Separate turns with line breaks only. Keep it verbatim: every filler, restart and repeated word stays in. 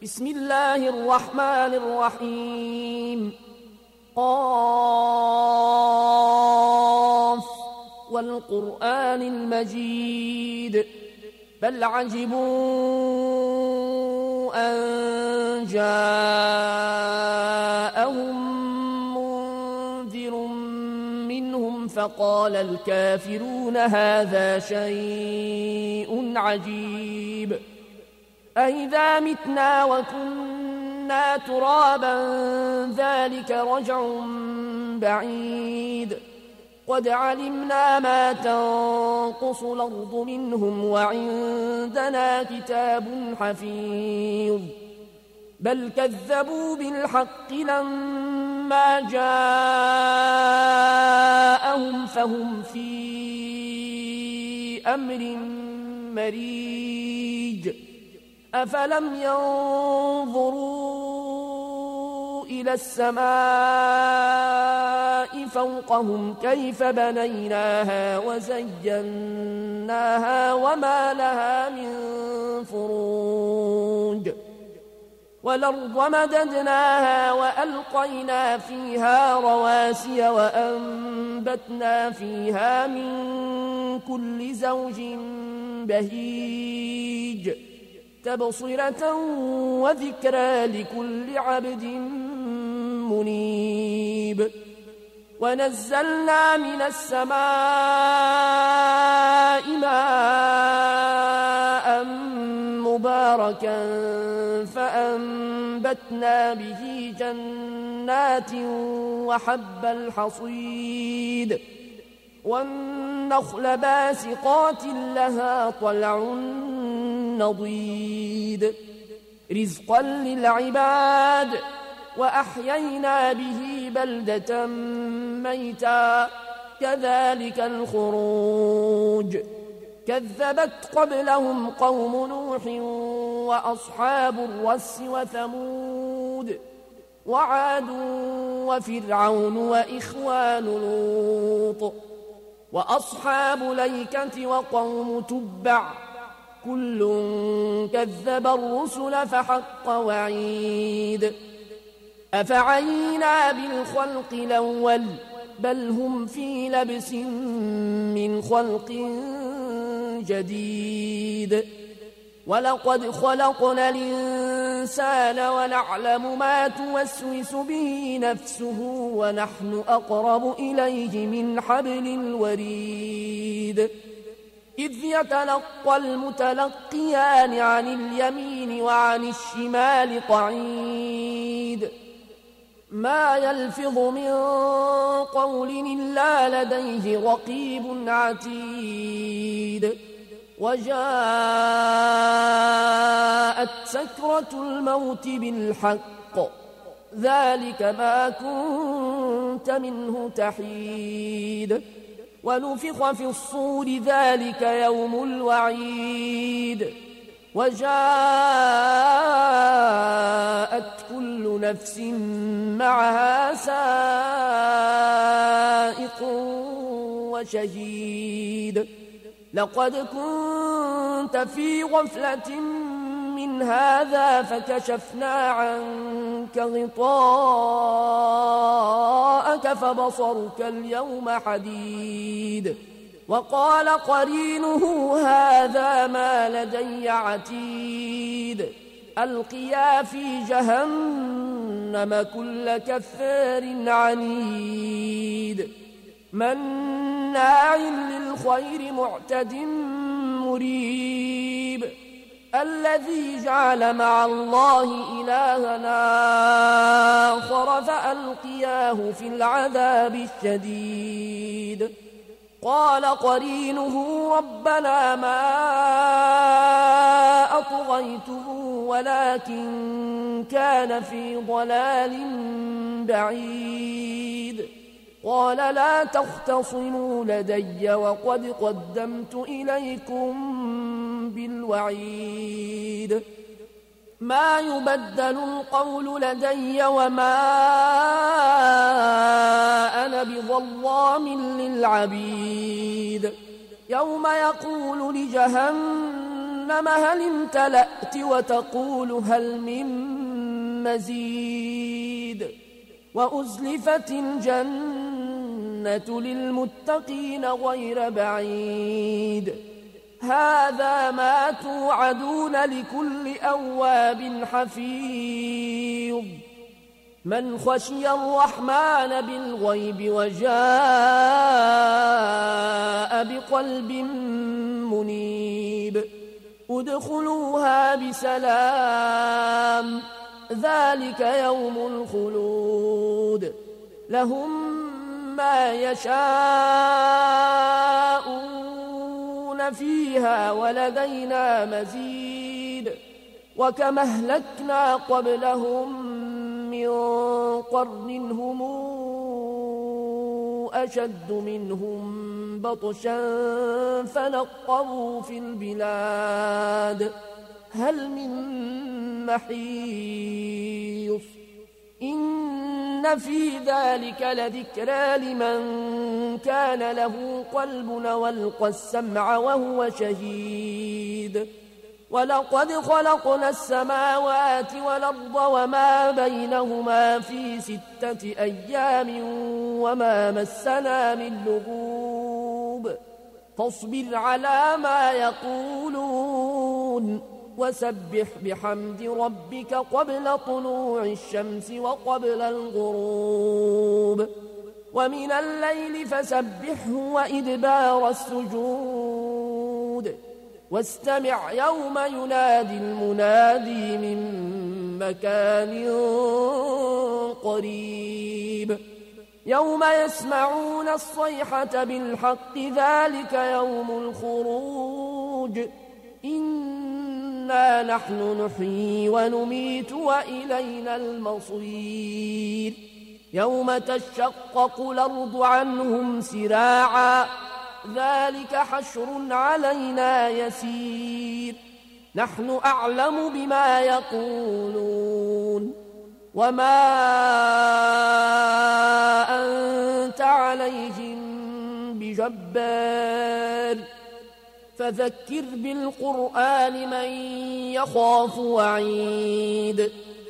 بسم الله الرحمن الرحيم. قاف والقرآن المجيد بل عجبوا أن جاءهم منذر منهم فقال الكافرون هذا شيء عجيب أئذا متنا وكنا ترابا ذلك رجع بعيد قد علمنا ما تنقص الأرض منهم وعندنا كتاب حفيظ بل كذبوا بالحق لما جاءهم فهم في أمر مريج أفلم ينظروا إلى السماء فوقهم كيف بنيناها وزيناها وما لها من فروج والأرض مددناها وألقينا فيها رواسي وأنبتنا فيها من كل زوج بهيج تبصرة وذكرى لكل عبد منيب ونزلنا من السماء ماء مباركا فأنبتنا به جنات وحب الحصيد والنخل باسقات لها طلع نضيد رزقا للعباد وأحيينا به بلدة ميتا كذلك الخروج كذبت قبلهم قوم نوح وأصحاب الرس وثمود وعاد وفرعون وإخوان لوط وأصحاب الأيكة وقوم تبع كل كذب الرسل فحق وعيد أفعينا بالخلق الأول بل هم في لبس من خلق جديد ولقد خلقنا الإنسان ونعلم ما توسوس به نفسه ونحن أقرب إليه من حبل الوريد إذ يتلقى المتلقيان عن اليمين وعن الشمال قعيد ما يلفظ من قول إلا لديه رقيب عتيد وجاءت سكرة الموت بالحق ذلك ما كنت منه تحيد ونفخ في الصور ذلك يوم الوعيد وجاءت كل نفس معها سائق وشهيد لقد كنت في غفلة من هذا فكشفنا عنك غطاءك فبصرك اليوم حديد وقال قرينه هذا ما لدي عتيد ألقيا في جهنم كل كفار عنيد مناع للخير معتد مريب الذي جعل مع الله إلهنا آخر فألقياه في العذاب الشديد قال قرينه ربنا ما أطغيته ولكن كان في ضلال بعيد قال لا تختصموا لدي وقد قدمت إليكم بالوعيد ما يبدل القول لدي وما أنا بظلام للعبيد يوم يقول لجهنم جهنم هل امتلأت وتقول هل من مزيد وأزلفت الجنة للمتقين غير بعيد هذا ما توعدون لكل أواب حفيظ من خشي الرحمن بالغيب وجاء بقلب منيب ادخلوها بسلام ذلك يوم الخلود لهم ما يشاءون فيها ولدينا مزيد وكم أهلكنا قبلهم من قرن هم أشد منهم بطشا فنقروا في البلاد هل من محيص إن في ذلك لذكرى لمن كان له قلب والقى السمع وهو شهيد ولقد خلقنا السماوات والأرض وما بينهما في ستة أيام وما مسنا من لغوب فاصبر على ما يقولون وسبح بحمد ربك قبل طلوع الشمس وقبل الغروب ومن الليل فسبحه وإدبار السجود واستمع يوم ينادي المنادي من مكان قريب يوم يسمعون الصيحة بالحق ذلك يوم الخروج إنا نحن نحيي ونميت وإلينا المصير يوم تشقق الأرض عنهم سراعا ذلك حشر علينا يسير نحن أعلم بما يقولون وما أنت عليهم بجبار فذكر بالقرآن من يخاف وعيد